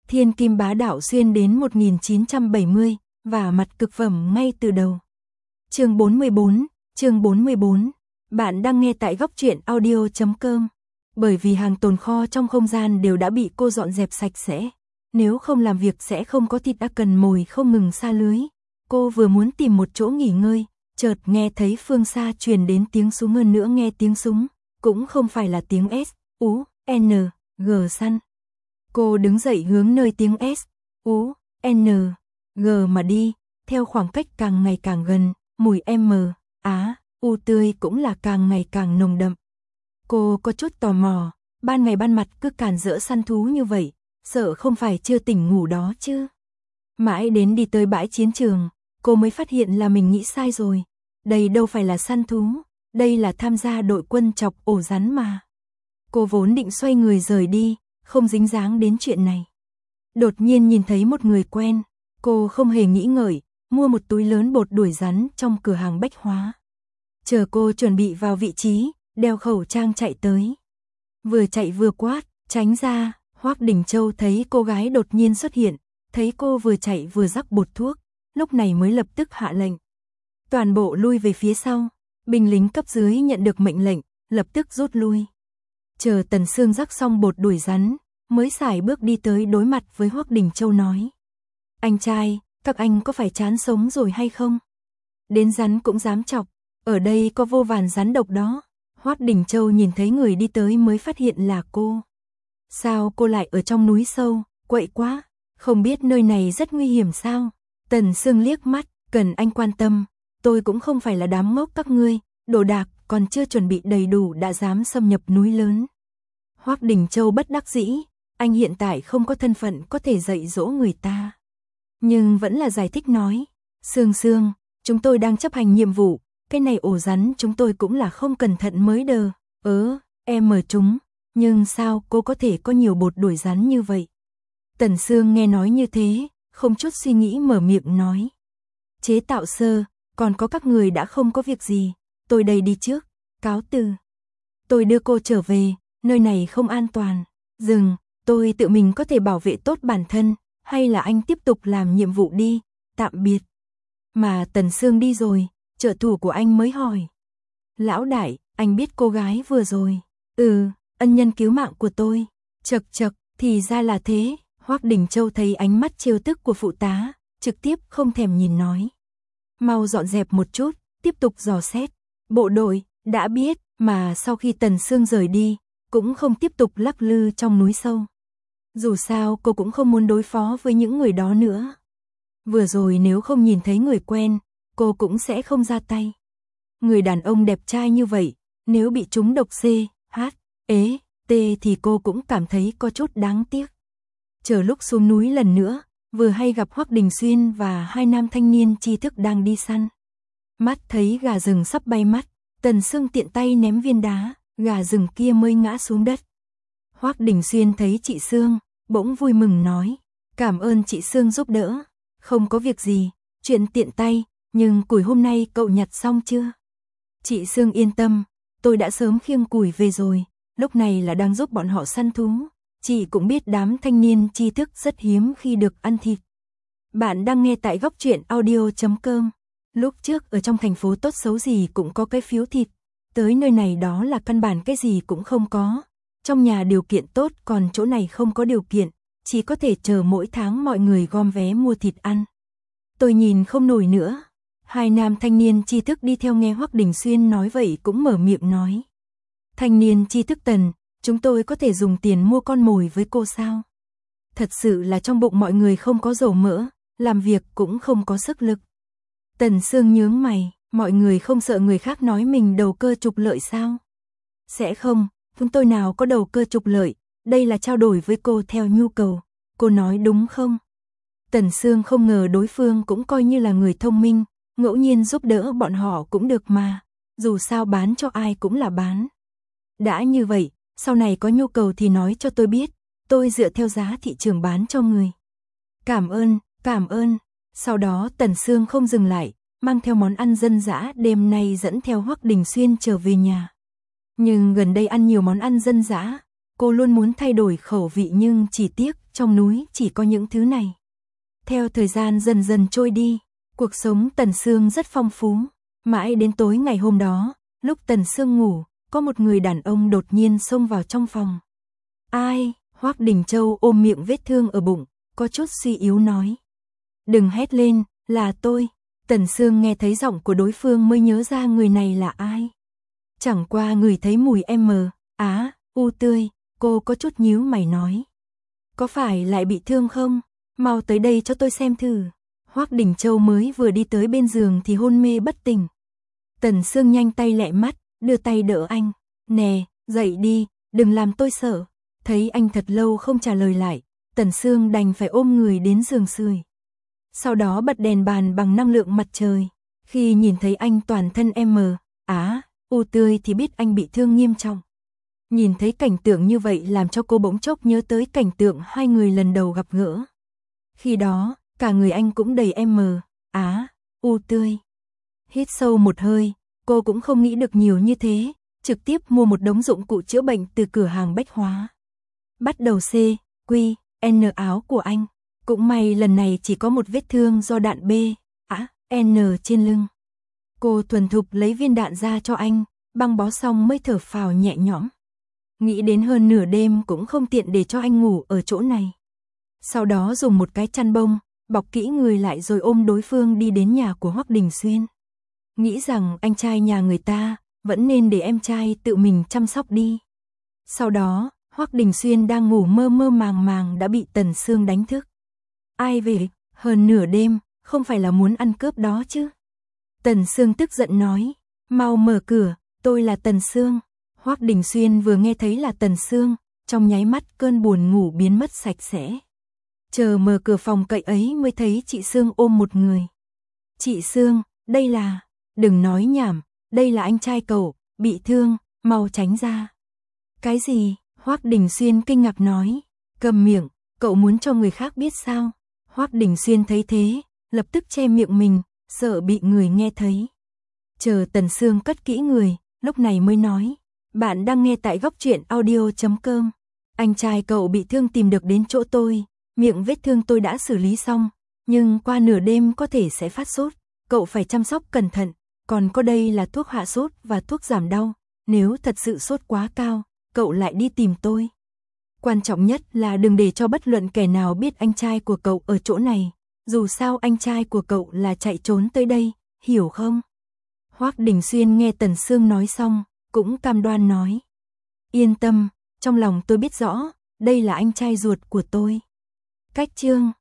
Thiên kim bá đạo xuyên đến 1970, và mặt cực phẩm ngay từ đầu. Chương 44, bạn đang nghe tại góc truyện audio.com. Bởi vì hàng tồn kho trong không gian đều đã bị cô dọn dẹp sạch sẽ, nếu không làm việc sẽ không có thịt đã cần mồi không ngừng xa lưới. Cô vừa muốn tìm một chỗ nghỉ ngơi, chợt nghe thấy phương xa truyền đến tiếng súng, hơn nữa nghe tiếng súng, cũng không phải là tiếng S, U, N, G săn. Cô đứng dậy hướng nơi tiếng S, U, N, G mà đi, theo khoảng cách càng ngày càng gần, mùi M, Á, U tươi cũng là càng ngày càng nồng đậm. Cô có chút tò mò, ban ngày ban mặt cứ càn rỡ săn thú như vậy, sợ không phải chưa tỉnh ngủ đó chứ. Mãi đến đi tới bãi chiến trường, cô mới phát hiện là mình nghĩ sai rồi. Đây đâu phải là săn thú, đây là tham gia đội quân chọc ổ rắn mà. Cô vốn định xoay người rời đi, không dính dáng đến chuyện này. Đột nhiên nhìn thấy một người quen, cô không hề nghĩ ngợi, mua một túi lớn bột đuổi rắn trong cửa hàng bách hóa. Chờ cô chuẩn bị vào vị trí, đeo khẩu trang chạy tới. Vừa chạy vừa quát, tránh ra. Hoắc Đình Châu thấy cô gái đột nhiên xuất hiện, thấy cô vừa chạy vừa rắc bột thuốc, lúc này mới lập tức hạ lệnh. Toàn bộ lui về phía sau, binh lính cấp dưới nhận được mệnh lệnh, lập tức rút lui. Chờ Tần Sương rắc xong bột đuổi rắn, mới sải bước đi tới đối mặt với Hoắc Đình Châu nói. Anh trai, các anh có phải chán sống rồi hay không? Đến rắn cũng dám chọc, ở đây có vô vàn rắn độc đó. Hoắc Đình Châu nhìn thấy người đi tới mới phát hiện là cô. Sao cô lại ở trong núi sâu, quậy quá, không biết nơi này rất nguy hiểm sao? Tần Sương liếc mắt, cần anh quan tâm, tôi cũng không phải là đám ngốc các ngươi, đồ đạc còn chưa chuẩn bị đầy đủ đã dám xâm nhập núi lớn. Hoắc Đình Châu bất đắc dĩ, anh hiện tại không có thân phận có thể dạy dỗ người ta. Nhưng vẫn là giải thích nói, Sương, chúng tôi đang chấp hành nhiệm vụ, cái này ổ rắn chúng tôi cũng là không cẩn thận mới đờ, em mở chúng. Nhưng sao cô có thể có nhiều bột đuổi rắn như vậy? Tần Sương nghe nói như thế, không chút suy nghĩ mở miệng nói. Chế tạo sơ, còn có các người đã không có việc gì, tôi đây đi trước, cáo từ. Tôi đưa cô trở về, nơi này không an toàn. Dừng, tôi tự mình có thể bảo vệ tốt bản thân, hay là anh tiếp tục làm nhiệm vụ đi, tạm biệt. Mà Tần Sương đi rồi, trợ thủ của anh mới hỏi. Lão đại, anh biết cô gái vừa rồi? Ân nhân cứu mạng của tôi. Chật, thì ra là thế. Hoắc Đình Châu thấy ánh mắt trêu tức của phụ tá, trực tiếp không thèm nhìn nói. Mau dọn dẹp một chút, tiếp tục dò xét. Bộ đội, đã biết, mà sau khi Tần Sương rời đi, cũng không tiếp tục lắc lư trong núi sâu. Dù sao cô cũng không muốn đối phó với những người đó nữa. Vừa rồi nếu không nhìn thấy người quen, cô cũng sẽ không ra tay. Người đàn ông đẹp trai như vậy, nếu bị trúng độc C, H, E, T thì cô cũng cảm thấy có chút đáng tiếc. Chờ lúc xuống núi lần nữa, vừa hay gặp Hoắc Đình Xuyên và hai nam thanh niên tri thức đang đi săn. Mắt thấy gà rừng sắp bay mắt, Tần Sương tiện tay ném viên đá, gà rừng kia mới ngã xuống đất. Hoắc Đình Xuyên thấy chị Sương, bỗng vui mừng nói, cảm ơn chị Sương giúp đỡ, không có việc gì, chuyện tiện tay, nhưng củi hôm nay cậu nhặt xong chưa? Chị Sương yên tâm, tôi đã sớm khiêng củi về rồi, lúc này là đang giúp bọn họ săn thú, chị cũng biết đám thanh niên tri thức rất hiếm khi được ăn thịt. Bạn đang nghe tại góc truyện audio.com. Lúc trước ở trong thành phố tốt xấu gì cũng có cái phiếu thịt, tới nơi này đó là căn bản cái gì cũng không có. Trong nhà điều kiện tốt còn chỗ này không có điều kiện, chỉ có thể chờ mỗi tháng mọi người gom vé mua thịt ăn. Tôi nhìn không nổi nữa. Hai nam thanh niên tri thức đi theo nghe Hoắc Đình Xuyên nói vậy cũng mở miệng nói. Thanh niên tri thức Tần, chúng tôi có thể dùng tiền mua con mồi với cô sao? Thật sự là trong bụng mọi người không có dầu mỡ, làm việc cũng không có sức lực. Tần Sương nhướng mày, mọi người không sợ người khác nói mình đầu cơ trục lợi sao? Sẽ không, chúng tôi nào có đầu cơ trục lợi, đây là trao đổi với cô theo nhu cầu, cô nói đúng không? Tần Sương không ngờ đối phương cũng coi như là người thông minh, ngẫu nhiên giúp đỡ bọn họ cũng được mà, dù sao bán cho ai cũng là bán. Đã như vậy, sau này có nhu cầu thì nói cho tôi biết, tôi dựa theo giá thị trường bán cho người. Cảm ơn. Sau đó Tần Sương không dừng lại, mang theo món ăn dân dã đêm nay dẫn theo Hoắc Đình Xuyên trở về nhà. Nhưng gần đây ăn nhiều món ăn dân dã, cô luôn muốn thay đổi khẩu vị nhưng chỉ tiếc trong núi chỉ có những thứ này. Theo thời gian dần dần trôi đi, cuộc sống Tần Sương rất phong phú. Mãi đến tối ngày hôm đó, lúc Tần Sương ngủ, có một người đàn ông đột nhiên xông vào trong phòng. Ai? Hoắc Đình Châu ôm miệng vết thương ở bụng, có chút suy yếu nói. Đừng hét lên, là tôi. Tần Sương nghe thấy giọng của đối phương mới nhớ ra người này là ai. Chẳng qua người thấy mùi u tươi, cô có chút nhíu mày nói. Có phải lại bị thương không? Mau tới đây cho tôi xem thử. Hoắc Đình Châu mới vừa đi tới bên giường thì hôn mê bất tỉnh. Tần Sương nhanh tay lẹ mắt, đưa tay đỡ anh. Nè, dậy đi, đừng làm tôi sợ. Thấy anh thật lâu không trả lời lại, Tần Sương đành phải ôm người đến giường sưởi. Sau đó bật đèn bàn bằng năng lượng mặt trời. Khi nhìn thấy anh toàn thân u tươi thì biết anh bị thương nghiêm trọng. Nhìn thấy cảnh tượng như vậy làm cho cô bỗng chốc nhớ tới cảnh tượng hai người lần đầu gặp gỡ. Khi đó, cả người anh cũng đầy u tươi. Hít sâu một hơi, cô cũng không nghĩ được nhiều như thế, trực tiếp mua một đống dụng cụ chữa bệnh từ cửa hàng bách hóa. Bắt đầu N áo của anh. Cũng may lần này chỉ có một vết thương do đạn N trên lưng. Cô thuần thục lấy viên đạn ra cho anh, băng bó xong mới thở phào nhẹ nhõm. Nghĩ đến hơn nửa đêm cũng không tiện để cho anh ngủ ở chỗ này. Sau đó dùng một cái chăn bông, bọc kỹ người lại rồi ôm đối phương đi đến nhà của Hoắc Đình Xuyên. Nghĩ rằng anh trai nhà người ta, vẫn nên để em trai tự mình chăm sóc đi. Sau đó, Hoắc Đình Xuyên đang ngủ mơ mơ màng màng đã bị Tần Sương đánh thức. Ai về, hơn nửa đêm, không phải là muốn ăn cướp đó chứ? Tần Sương tức giận nói, mau mở cửa, tôi là Tần Sương. Hoắc Đình Xuyên vừa nghe thấy là Tần Sương, trong nháy mắt cơn buồn ngủ biến mất sạch sẽ. Chờ mở cửa phòng cậy ấy mới thấy chị Sương ôm một người. Chị Sương, đây là, đừng nói nhảm, đây là anh trai cậu, bị thương, mau tránh ra. Cái gì? Hoắc Đình Xuyên kinh ngạc nói, cầm miệng, cậu muốn cho người khác biết sao? Hoắc Đình Xuyên thấy thế, lập tức che miệng mình, sợ bị người nghe thấy. Chờ Tần Sương cất kỹ người, lúc này mới nói, bạn đang nghe tại góc truyện audio.com. Anh trai cậu bị thương tìm được đến chỗ tôi, miệng vết thương tôi đã xử lý xong, nhưng qua nửa đêm có thể sẽ phát sốt, cậu phải chăm sóc cẩn thận, còn có đây là thuốc hạ sốt và thuốc giảm đau, nếu thật sự sốt quá cao, cậu lại đi tìm tôi. Quan trọng nhất là đừng để cho bất luận kẻ nào biết anh trai của cậu ở chỗ này, dù sao anh trai của cậu là chạy trốn tới đây, hiểu không? Hoắc Đình Xuyên nghe Tần Sương nói xong, cũng cam đoan nói. Yên tâm, trong lòng tôi biết rõ, đây là anh trai ruột của tôi. Cách chương